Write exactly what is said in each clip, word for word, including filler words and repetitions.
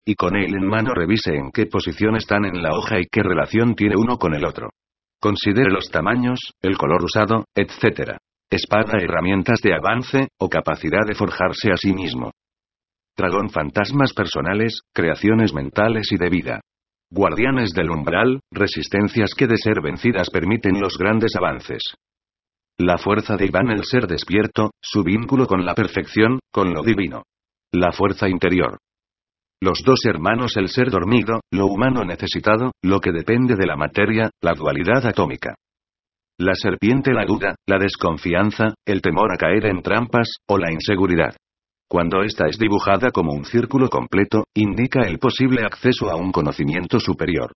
y con él en mano revise en qué posición están en la hoja y qué relación tiene uno con el otro. Considere los tamaños, el color usado, etcétera. Espada, herramientas de avance, o capacidad de forjarse a sí mismo. Dragón, fantasmas personales, creaciones mentales y de vida. Guardianes del umbral, resistencias que de ser vencidas permiten los grandes avances. La fuerza de Iván, el ser despierto, su vínculo con la perfección, con lo divino. La fuerza interior. Los dos hermanos, el ser dormido, lo humano necesitado, lo que depende de la materia, la dualidad atómica. La serpiente, la duda, la desconfianza, el temor a caer en trampas, o la inseguridad. Cuando esta es dibujada como un círculo completo, indica el posible acceso a un conocimiento superior.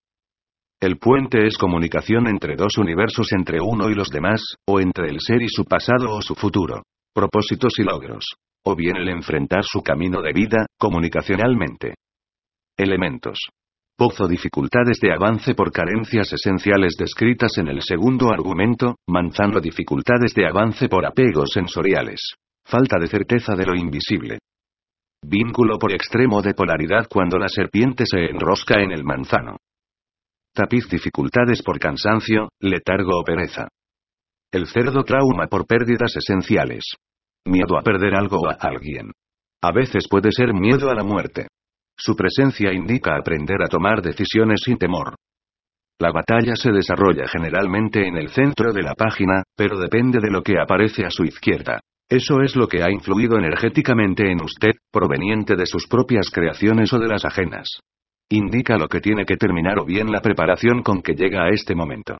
El puente es comunicación entre dos universos, entre uno y los demás, o entre el ser y su pasado o su futuro. Propósitos y logros. O bien el enfrentar su camino de vida, comunicacionalmente. Elementos. Pozo, dificultades de avance por carencias esenciales descritas en el segundo argumento. Manzano, dificultades de avance por apegos sensoriales. Falta de certeza de lo invisible. Vínculo por extremo de polaridad cuando la serpiente se enrosca en el manzano. Tapiz, dificultades por cansancio, letargo o pereza. El cerdo, trauma por pérdidas esenciales. Miedo a perder algo o a alguien. A veces puede ser miedo a la muerte. Su presencia indica aprender a tomar decisiones sin temor. La batalla se desarrolla generalmente en el centro de la página, pero depende de lo que aparece a su izquierda. Eso es lo que ha influido energéticamente en usted, proveniente de sus propias creaciones o de las ajenas. Indica lo que tiene que terminar o bien la preparación con que llega a este momento.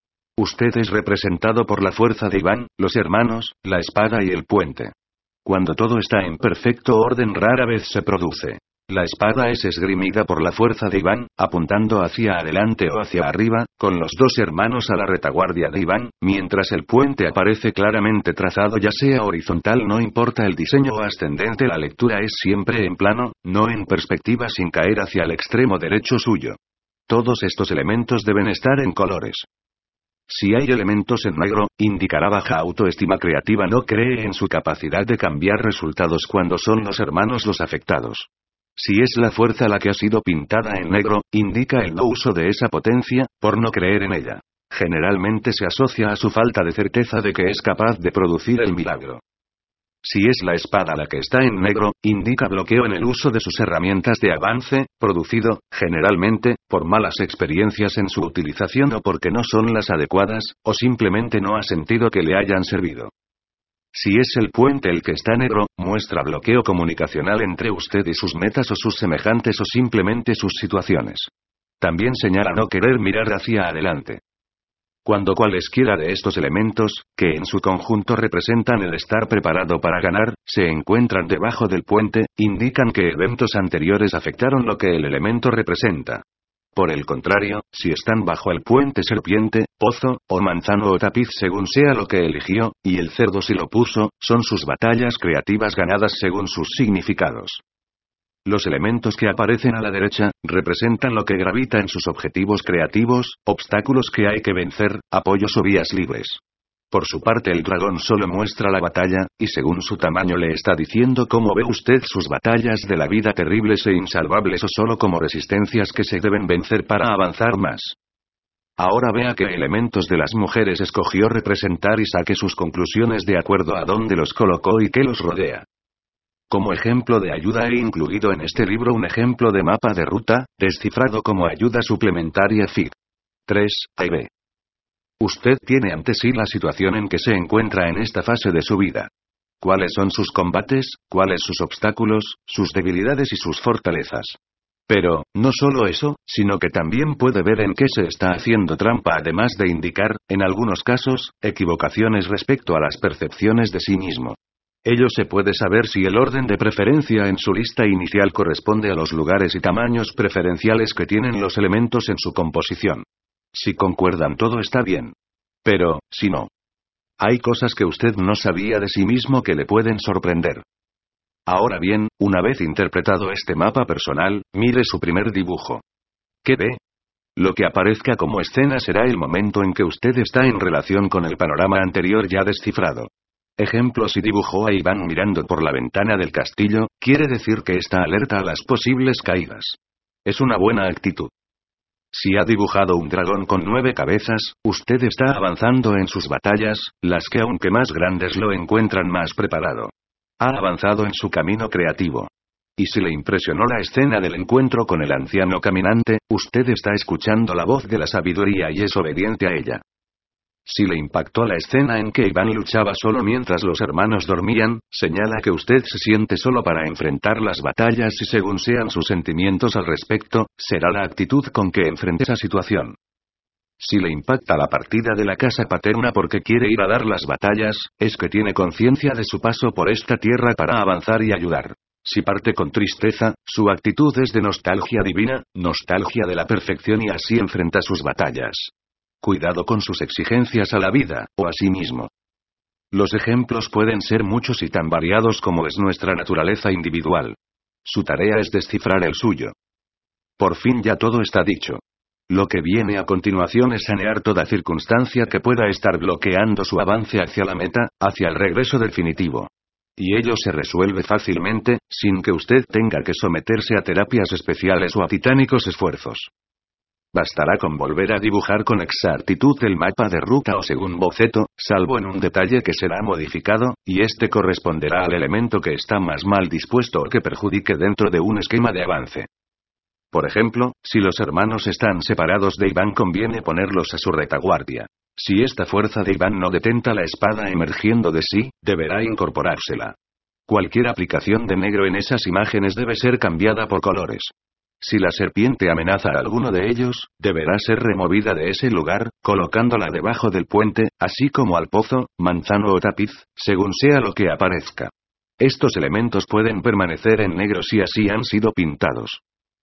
Usted es representado por la fuerza de Iván, los hermanos, la espada y el puente. Cuando todo está en perfecto orden rara vez se produce. La espada es esgrimida por la fuerza de Iván, apuntando hacia adelante o hacia arriba, con los dos hermanos a la retaguardia de Iván, mientras el puente aparece claramente trazado ya sea horizontal, no importa el diseño, o ascendente, la lectura es siempre en plano, no en perspectiva, sin caer hacia el extremo derecho suyo. Todos estos elementos deben estar en colores. Si hay elementos en negro, indicará baja autoestima creativa, no cree en su capacidad de cambiar resultados cuando son los hermanos los afectados. Si es la fuerza la que ha sido pintada en negro, indica el no uso de esa potencia, por no creer en ella. Generalmente se asocia a su falta de certeza de que es capaz de producir el milagro. Si es la espada la que está en negro, indica bloqueo en el uso de sus herramientas de avance, producido, generalmente, por malas experiencias en su utilización o porque no son las adecuadas, o simplemente no ha sentido que le hayan servido. Si es el puente el que está negro, muestra bloqueo comunicacional entre usted y sus metas o sus semejantes o simplemente sus situaciones. También señala no querer mirar hacia adelante. Cuando cualesquiera de estos elementos, que en su conjunto representan el estar preparado para ganar, se encuentran debajo del puente, indican que eventos anteriores afectaron lo que el elemento representa. Por el contrario, si están bajo el puente serpiente, pozo, o manzano o tapiz según sea lo que eligió, y el cerdo si lo puso, son sus batallas creativas ganadas según sus significados. Los elementos que aparecen a la derecha, representan lo que gravita en sus objetivos creativos, obstáculos que hay que vencer, apoyos o vías libres. Por su parte el dragón solo muestra la batalla, y según su tamaño le está diciendo cómo ve usted sus batallas de la vida, terribles e insalvables o solo como resistencias que se deben vencer para avanzar más. Ahora vea qué elementos de las mujeres escogió representar y saque sus conclusiones de acuerdo a dónde los colocó y qué los rodea. Como ejemplo de ayuda he incluido en este libro un ejemplo de mapa de ruta, descifrado como ayuda suplementaria F I G. tres, A y B. Usted tiene ante sí la situación en que se encuentra en esta fase de su vida. ¿Cuáles son sus combates, cuáles sus obstáculos, sus debilidades y sus fortalezas? Pero, no solo eso, sino que también puede ver en qué se está haciendo trampa, además de indicar, en algunos casos, equivocaciones respecto a las percepciones de sí mismo. Ello se puede saber si el orden de preferencia en su lista inicial corresponde a los lugares y tamaños preferenciales que tienen los elementos en su composición. Si concuerdan, todo está bien. Pero, si no, hay cosas que usted no sabía de sí mismo que le pueden sorprender. Ahora bien, una vez interpretado este mapa personal, mire su primer dibujo. ¿Qué ve? Lo que aparezca como escena será el momento en que usted está en relación con el panorama anterior ya descifrado. Ejemplo: si dibujó a Iván mirando por la ventana del castillo, quiere decir que está alerta a las posibles caídas. Es una buena actitud. Si ha dibujado un dragón con nueve cabezas, usted está avanzando en sus batallas, las que aunque más grandes lo encuentran más preparado. Ha avanzado en su camino creativo. Y si le impresionó la escena del encuentro con el anciano caminante, usted está escuchando la voz de la sabiduría y es obediente a ella. Si le impactó la escena en que Iván luchaba solo mientras los hermanos dormían, señala que usted se siente solo para enfrentar las batallas y según sean sus sentimientos al respecto, será la actitud con que enfrente esa situación. Si le impacta la partida de la casa paterna porque quiere ir a dar las batallas, es que tiene conciencia de su paso por esta tierra para avanzar y ayudar. Si parte con tristeza, su actitud es de nostalgia divina, nostalgia de la perfección y así enfrenta sus batallas. Cuidado con sus exigencias a la vida, o a sí mismo. Los ejemplos pueden ser muchos y tan variados como es nuestra naturaleza individual. Su tarea es descifrar el suyo. Por fin ya todo está dicho. Lo que viene a continuación es sanear toda circunstancia que pueda estar bloqueando su avance hacia la meta, hacia el regreso definitivo. Y ello se resuelve fácilmente, sin que usted tenga que someterse a terapias especiales o a titánicos esfuerzos. Bastará con volver a dibujar con exactitud el mapa de ruta o según boceto, salvo en un detalle que será modificado, y este corresponderá al elemento que está más mal dispuesto o que perjudique dentro de un esquema de avance. Por ejemplo, si los hermanos están separados de Iván, conviene ponerlos a su retaguardia. Si esta fuerza de Iván no detenta la espada emergiendo de sí, deberá incorporársela. Cualquier aplicación de negro en esas imágenes debe ser cambiada por colores. Si la serpiente amenaza a alguno de ellos, deberá ser removida de ese lugar, colocándola debajo del puente, así como al pozo, manzano o tapiz, según sea lo que aparezca. Estos elementos pueden permanecer en negro si así han sido pintados.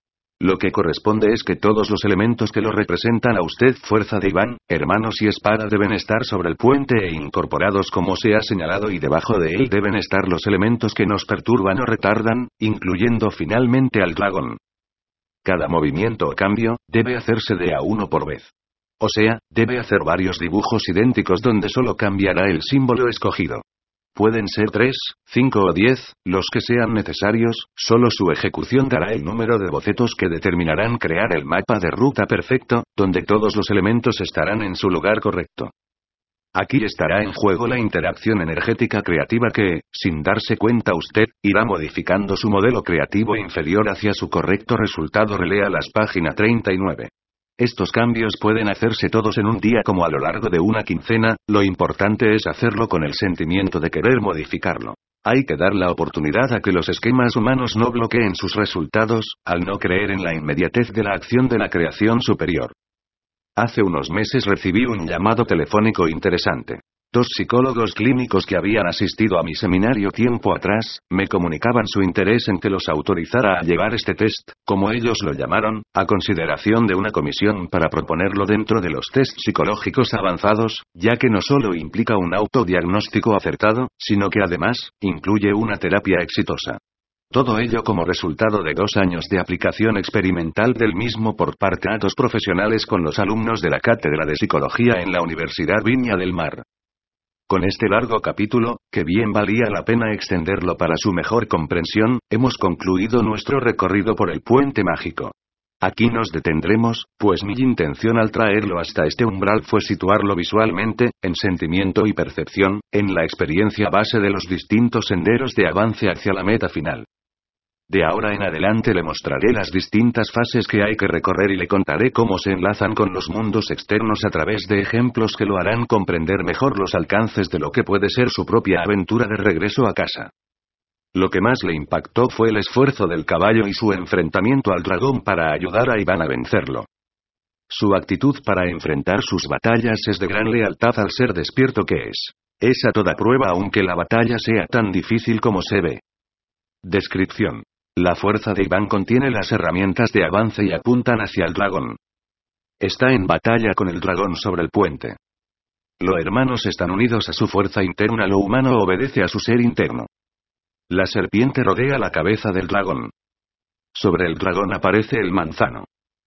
Lo que corresponde es que todos los elementos que lo representan a usted, fuerza de Iván, hermanos y espada, deben estar sobre el puente e incorporados como se ha señalado, y debajo de él deben estar los elementos que nos perturban o retardan, incluyendo finalmente al dragón. Cada movimiento o cambio, debe hacerse de a uno por vez. O sea, debe hacer varios dibujos idénticos donde solo cambiará el símbolo escogido. Pueden ser tres, cinco o diez, los que sean necesarios, solo su ejecución dará el número de bocetos que determinarán crear el mapa de ruta perfecto, donde todos los elementos estarán en su lugar correcto. Aquí estará en juego la interacción energética creativa que, sin darse cuenta usted, irá modificando su modelo creativo inferior hacia su correcto resultado. Relea las páginas treinta y nueve. Estos cambios pueden hacerse todos en un día como a lo largo de una quincena, lo importante es hacerlo con el sentimiento de querer modificarlo. Hay que dar la oportunidad a que los esquemas humanos no bloqueen sus resultados, al no creer en la inmediatez de la acción de la creación superior. Hace unos meses recibí un llamado telefónico interesante. Dos psicólogos clínicos que habían asistido a mi seminario tiempo atrás, me comunicaban su interés en que los autorizara a llevar este test, como ellos lo llamaron, a consideración de una comisión para proponerlo dentro de los test psicológicos avanzados, ya que no solo implica un autodiagnóstico acertado, sino que además, incluye una terapia exitosa. Todo ello como resultado de dos años de aplicación experimental del mismo por parte de dos profesionales con los alumnos de la Cátedra de Psicología en la Universidad Viña del Mar. Con este largo capítulo, que bien valía la pena extenderlo para su mejor comprensión, hemos concluido nuestro recorrido por el puente mágico. Aquí nos detendremos, pues mi intención al traerlo hasta este umbral fue situarlo visualmente, en sentimiento y percepción, en la experiencia base de los distintos senderos de avance hacia la meta final. De ahora en adelante le mostraré las distintas fases que hay que recorrer y le contaré cómo se enlazan con los mundos externos a través de ejemplos que lo harán comprender mejor los alcances de lo que puede ser su propia aventura de regreso a casa. Lo que más le impactó fue el esfuerzo del caballo y su enfrentamiento al dragón para ayudar a Iván a vencerlo. Su actitud para enfrentar sus batallas es de gran lealtad al ser despierto que es. Es a toda prueba aunque la batalla sea tan difícil como se ve. Descripción. La fuerza de Iván contiene las herramientas de avance y apuntan hacia el dragón. Está en batalla con el dragón sobre el puente. Los hermanos están unidos a su fuerza interna, lo humano obedece a su ser interno. La serpiente rodea la cabeza del dragón. Sobre el dragón aparece el manzano.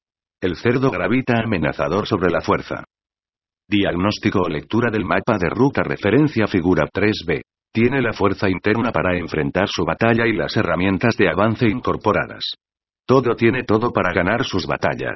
El cerdo gravita amenazador sobre la fuerza. Diagnóstico o lectura del mapa de ruta. Referencia figura tres B. Tiene la fuerza interna para enfrentar su batalla y las herramientas de avance incorporadas. Todo tiene todo para ganar sus batallas.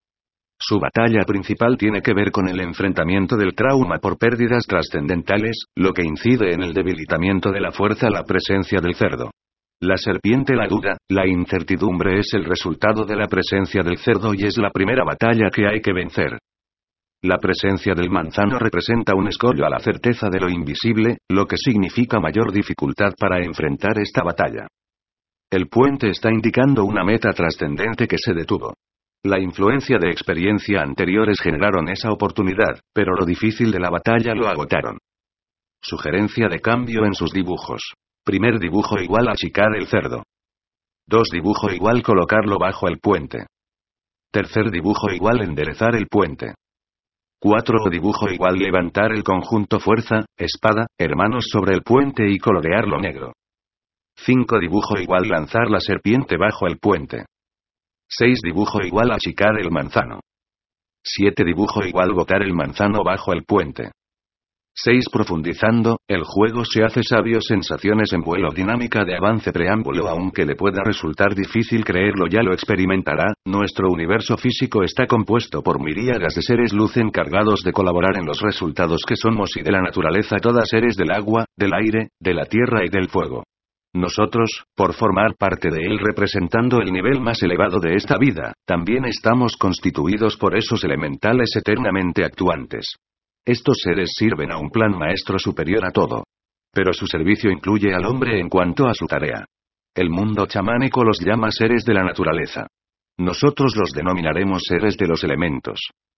Su batalla principal tiene que ver con el enfrentamiento del trauma por pérdidas trascendentales, lo que incide en el debilitamiento de la fuerza. La presencia del cerdo. La serpiente, la duda, la incertidumbre es el resultado de la presencia del cerdo y es la primera batalla que hay que vencer. La presencia del manzano representa un escollo a la certeza de lo invisible, lo que significa mayor dificultad para enfrentar esta batalla. El puente está indicando una meta trascendente que se detuvo. La influencia de experiencia anteriores generaron esa oportunidad, pero lo difícil de la batalla lo agotaron. Sugerencia de cambio en sus dibujos. Primer dibujo igual achicar el cerdo. Dos dibujo igual colocarlo bajo el puente. Tercer dibujo igual enderezar el puente. Cuatro dibujo igual levantar el conjunto fuerza, espada, hermanos sobre el puente y colorearlo negro. Cinco dibujo igual lanzar la serpiente bajo el puente. Seis dibujo igual achicar el manzano. Siete dibujo igual botar el manzano bajo el puente. seis Profundizando, el juego se hace sabio. Sensaciones en vuelo. Dinámica de avance. Preámbulo. Aunque le pueda resultar difícil creerlo, ya lo experimentará. Nuestro universo físico está compuesto por miríadas de seres luz encargados de colaborar en los resultados que somos y de la naturaleza, todas seres del agua, del aire, de la tierra y del fuego. Nosotros, por formar parte de él representando el nivel más elevado de esta vida, también estamos constituidos por esos elementales eternamente actuantes. Estos seres sirven a un plan maestro superior a todo. Pero su servicio incluye al hombre en cuanto a su tarea. El mundo chamánico los llama seres de la naturaleza. Nosotros los denominaremos seres de los elementos.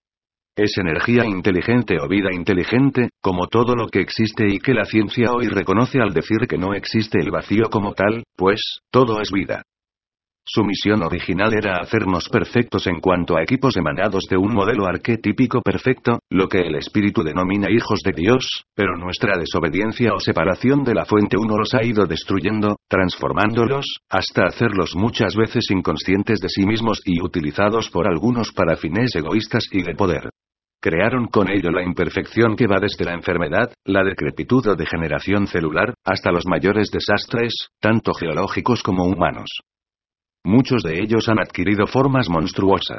Es energía inteligente o vida inteligente, como todo lo que existe y que la ciencia hoy reconoce al decir que no existe el vacío como tal, pues, todo es vida. Su misión original era hacernos perfectos en cuanto a equipos emanados de un modelo arquetípico perfecto, lo que el espíritu denomina hijos de Dios, pero nuestra desobediencia o separación de la fuente uno los ha ido destruyendo, transformándolos, hasta hacerlos muchas veces inconscientes de sí mismos y utilizados por algunos para fines egoístas y de poder. Crearon con ello la imperfección que va desde la enfermedad, la decrepitud o degeneración celular, hasta los mayores desastres, tanto geológicos como humanos. Muchos de ellos han adquirido formas monstruosas.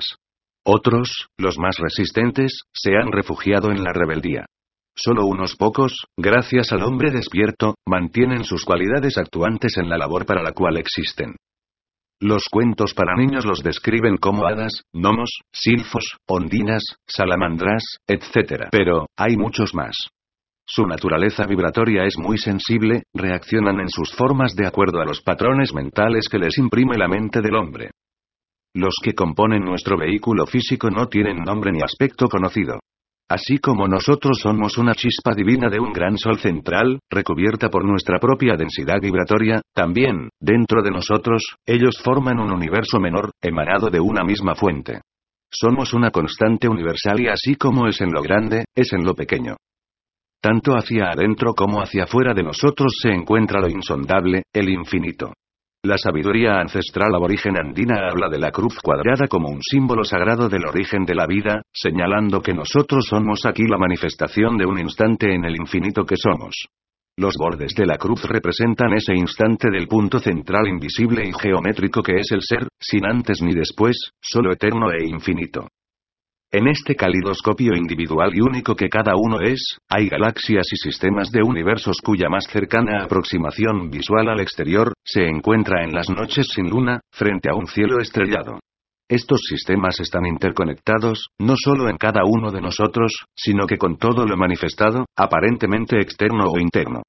Otros, los más resistentes, se han refugiado en la rebeldía. Solo unos pocos, gracias al hombre despierto, mantienen sus cualidades actuantes en la labor para la cual existen. Los cuentos para niños los describen como hadas, gnomos, silfos, ondinas, salamandras, etcétera. Pero, hay muchos más. Su naturaleza vibratoria es muy sensible, reaccionan en sus formas de acuerdo a los patrones mentales que les imprime la mente del hombre. Los que componen nuestro vehículo físico no tienen nombre ni aspecto conocido. Así como nosotros somos una chispa divina de un gran sol central, recubierta por nuestra propia densidad vibratoria, también, dentro de nosotros, ellos forman un universo menor, emanado de una misma fuente. Somos una constante universal y así como es en lo grande, es en lo pequeño. Tanto hacia adentro como hacia afuera de nosotros se encuentra lo insondable, el infinito. La sabiduría ancestral aborigen andina habla de la cruz cuadrada como un símbolo sagrado del origen de la vida, señalando que nosotros somos aquí la manifestación de un instante en el infinito que somos. Los bordes de la cruz representan ese instante del punto central invisible y geométrico que es el ser, sin antes ni después, solo eterno e infinito. En este calidoscopio individual y único que cada uno es, hay galaxias y sistemas de universos cuya más cercana aproximación visual al exterior, se encuentra en las noches sin luna, frente a un cielo estrellado. Estos sistemas están interconectados, no solo en cada uno de nosotros, sino que con todo lo manifestado, aparentemente externo o interno.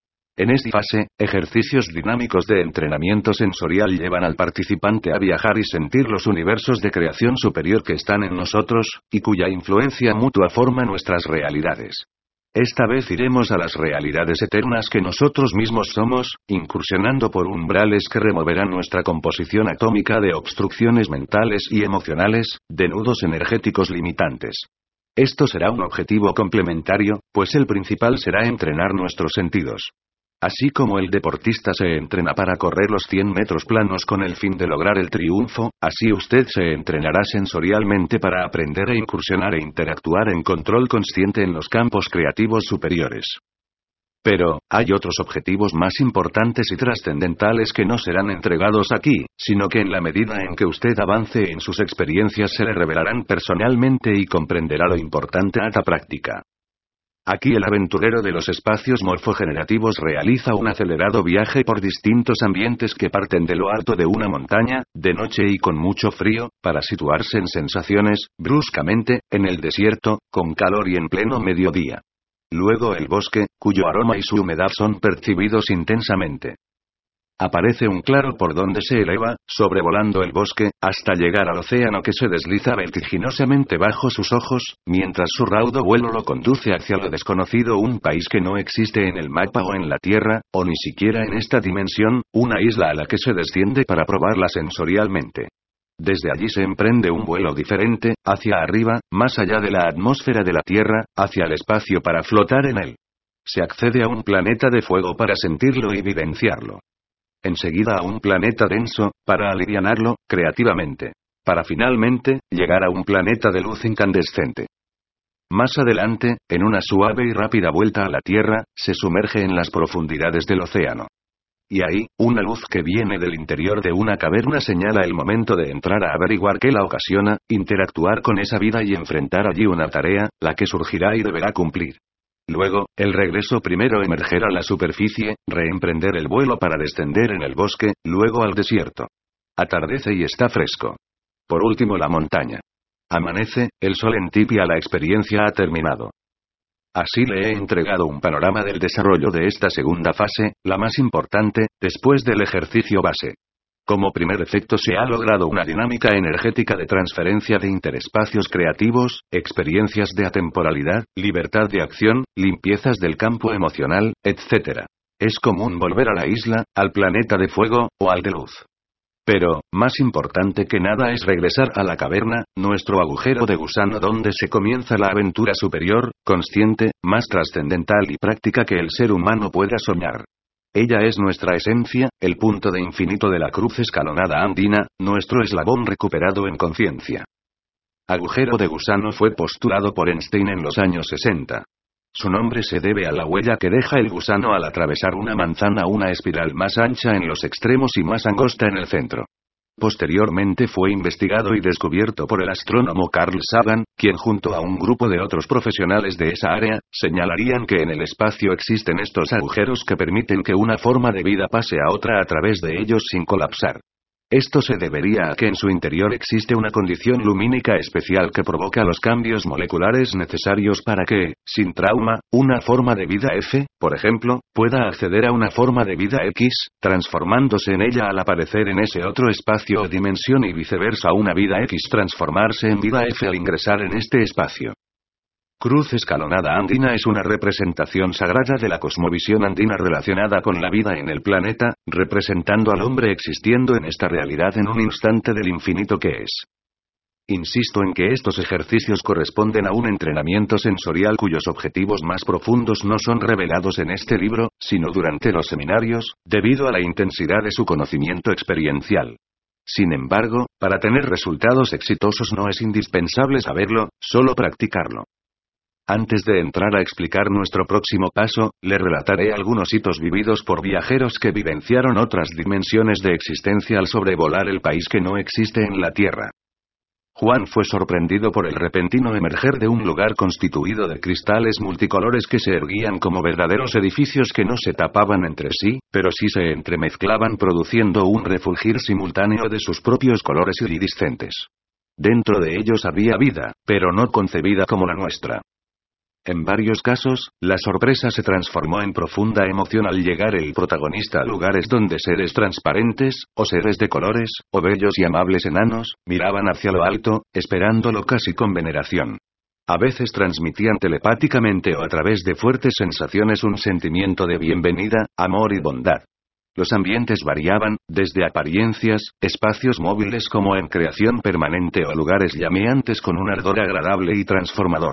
En esta fase, ejercicios dinámicos de entrenamiento sensorial llevan al participante a viajar y sentir los universos de creación superior que están en nosotros, y cuya influencia mutua forma nuestras realidades. Esta vez iremos a las realidades eternas que nosotros mismos somos, incursionando por umbrales que removerán nuestra composición atómica de obstrucciones mentales y emocionales, de nudos energéticos limitantes. Esto será un objetivo complementario, pues el principal será entrenar nuestros sentidos. Así como el deportista se entrena para correr los cien metros planos con el fin de lograr el triunfo, así usted se entrenará sensorialmente para aprender a incursionar e interactuar en control consciente en los campos creativos superiores. Pero, hay otros objetivos más importantes y trascendentales que no serán entregados aquí, sino que en la medida en que usted avance en sus experiencias se le revelarán personalmente y comprenderá lo importante de esta práctica. Aquí el aventurero de los espacios morfogenerativos realiza un acelerado viaje por distintos ambientes que parten de lo alto de una montaña, de noche y con mucho frío, para situarse en sensaciones, bruscamente, en el desierto, con calor y en pleno mediodía. Luego el bosque, cuyo aroma y su humedad son percibidos intensamente. Aparece un claro por donde se eleva, sobrevolando el bosque, hasta llegar al océano que se desliza vertiginosamente bajo sus ojos, mientras su raudo vuelo lo conduce hacia lo desconocido, un país que no existe en el mapa o en la Tierra, o ni siquiera en esta dimensión, una isla a la que se desciende para probarla sensorialmente. Desde allí se emprende un vuelo diferente, hacia arriba, más allá de la atmósfera de la Tierra, hacia el espacio para flotar en él. Se accede a un planeta de fuego para sentirlo y vivenciarlo. Enseguida a un planeta denso, para alivianarlo, creativamente. Para finalmente, llegar a un planeta de luz incandescente. Más adelante, en una suave y rápida vuelta a la Tierra, se sumerge en las profundidades del océano. Y ahí, una luz que viene del interior de una caverna señala el momento de entrar a averiguar qué la ocasiona, interactuar con esa vida y enfrentar allí una tarea, la que surgirá y deberá cumplir. Luego, el regreso, primero emerger a la superficie, reemprender el vuelo para descender en el bosque, luego al desierto. Atardece y está fresco. Por último la montaña. Amanece, el sol entibia, la experiencia ha terminado. Así le he entregado un panorama del desarrollo de esta segunda fase, la más importante, después del ejercicio base. Como primer efecto se ha logrado una dinámica energética de transferencia de interespacios creativos, experiencias de atemporalidad, libertad de acción, limpiezas del campo emocional, etcétera. Es común volver a la isla, al planeta de fuego, o al de luz. Pero, más importante que nada es regresar a la caverna, nuestro agujero de gusano donde se comienza la aventura superior, consciente, más trascendental y práctica que el ser humano pueda soñar. Ella es nuestra esencia, el punto de infinito de la cruz escalonada andina, nuestro eslabón recuperado en conciencia. Agujero de gusano fue postulado por Einstein en los años sesenta. Su nombre se debe a la huella que deja el gusano al atravesar una manzana, una espiral más ancha en los extremos y más angosta en el centro. Posteriormente fue investigado y descubierto por el astrónomo Carl Sagan, quien junto a un grupo de otros profesionales de esa área, señalarían que en el espacio existen estos agujeros que permiten que una forma de vida pase a otra a través de ellos sin colapsar. Esto se debería a que en su interior existe una condición lumínica especial que provoca los cambios moleculares necesarios para que, sin trauma, una forma de vida F, por ejemplo, pueda acceder a una forma de vida X, transformándose en ella al aparecer en ese otro espacio o dimensión y viceversa una vida X transformarse en vida F al ingresar en este espacio. Cruz escalonada andina es una representación sagrada de la cosmovisión andina relacionada con la vida en el planeta, representando al hombre existiendo en esta realidad en un instante del infinito que es. Insisto en que estos ejercicios corresponden a un entrenamiento sensorial cuyos objetivos más profundos no son revelados en este libro, sino durante los seminarios, debido a la intensidad de su conocimiento experiencial. Sin embargo, para tener resultados exitosos no es indispensable saberlo, solo practicarlo. Antes de entrar a explicar nuestro próximo paso, le relataré algunos hitos vividos por viajeros que vivenciaron otras dimensiones de existencia al sobrevolar el país que no existe en la Tierra. Juan fue sorprendido por el repentino emerger de un lugar constituido de cristales multicolores que se erguían como verdaderos edificios que no se tapaban entre sí, pero sí se entremezclaban produciendo un refulgir simultáneo de sus propios colores iridiscentes. Dentro de ellos había vida, pero no concebida como la nuestra. En varios casos, la sorpresa se transformó en profunda emoción al llegar el protagonista a lugares donde seres transparentes, o seres de colores, o bellos y amables enanos, miraban hacia lo alto, esperándolo casi con veneración. A veces transmitían telepáticamente o a través de fuertes sensaciones un sentimiento de bienvenida, amor y bondad. Los ambientes variaban, desde apariencias, espacios móviles como en creación permanente o lugares llameantes con un ardor agradable y transformador.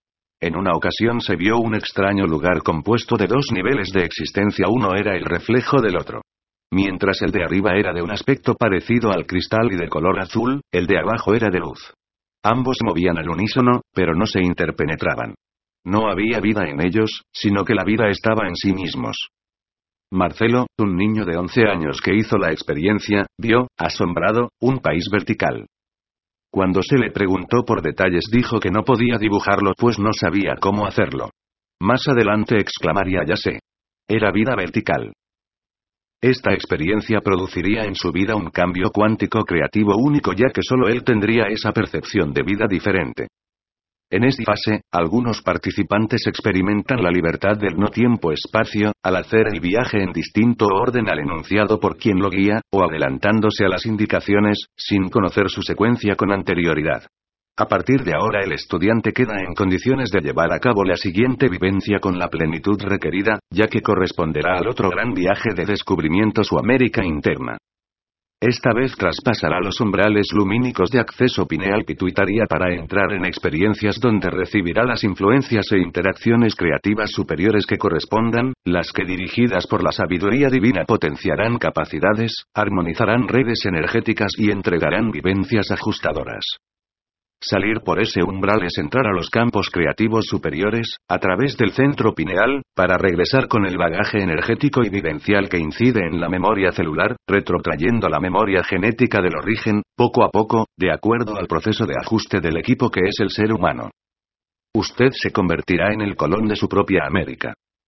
En una ocasión se vio un extraño lugar compuesto de dos niveles de existencia, uno era el reflejo del otro. Mientras el de arriba era de un aspecto parecido al cristal y de color azul, el de abajo era de luz. Ambos movían al unísono, pero no se interpenetraban. No había vida en ellos, sino que la vida estaba en sí mismos. Marcelo, un niño de once años que hizo la experiencia, vio, asombrado, un país vertical. Cuando se le preguntó por detalles dijo que no podía dibujarlo pues no sabía cómo hacerlo. Más adelante exclamaría ya sé. Era vida vertical. Esta experiencia produciría en su vida un cambio cuántico creativo único ya que solo él tendría esa percepción de vida diferente. En esta fase, algunos participantes experimentan la libertad del no tiempo-espacio, al hacer el viaje en distinto orden al enunciado por quien lo guía, o adelantándose a las indicaciones, sin conocer su secuencia con anterioridad. A partir de ahora el estudiante queda en condiciones de llevar a cabo la siguiente vivencia con la plenitud requerida, ya que corresponderá al otro gran viaje de descubrimiento su América interna. Esta vez traspasará los umbrales lumínicos de acceso pineal pituitaria para entrar en experiencias donde recibirá las influencias e interacciones creativas superiores que correspondan, las que dirigidas por la sabiduría divina potenciarán capacidades, armonizarán redes energéticas y entregarán vivencias ajustadoras. Salir por ese umbral es entrar a los campos creativos superiores, a través del centro pineal, para regresar con el bagaje energético y vivencial que incide en la memoria celular, retrotrayendo la memoria genética del origen, poco a poco, de acuerdo al proceso de ajuste del equipo que es el ser humano. Usted se convertirá en el Colón de su propia América.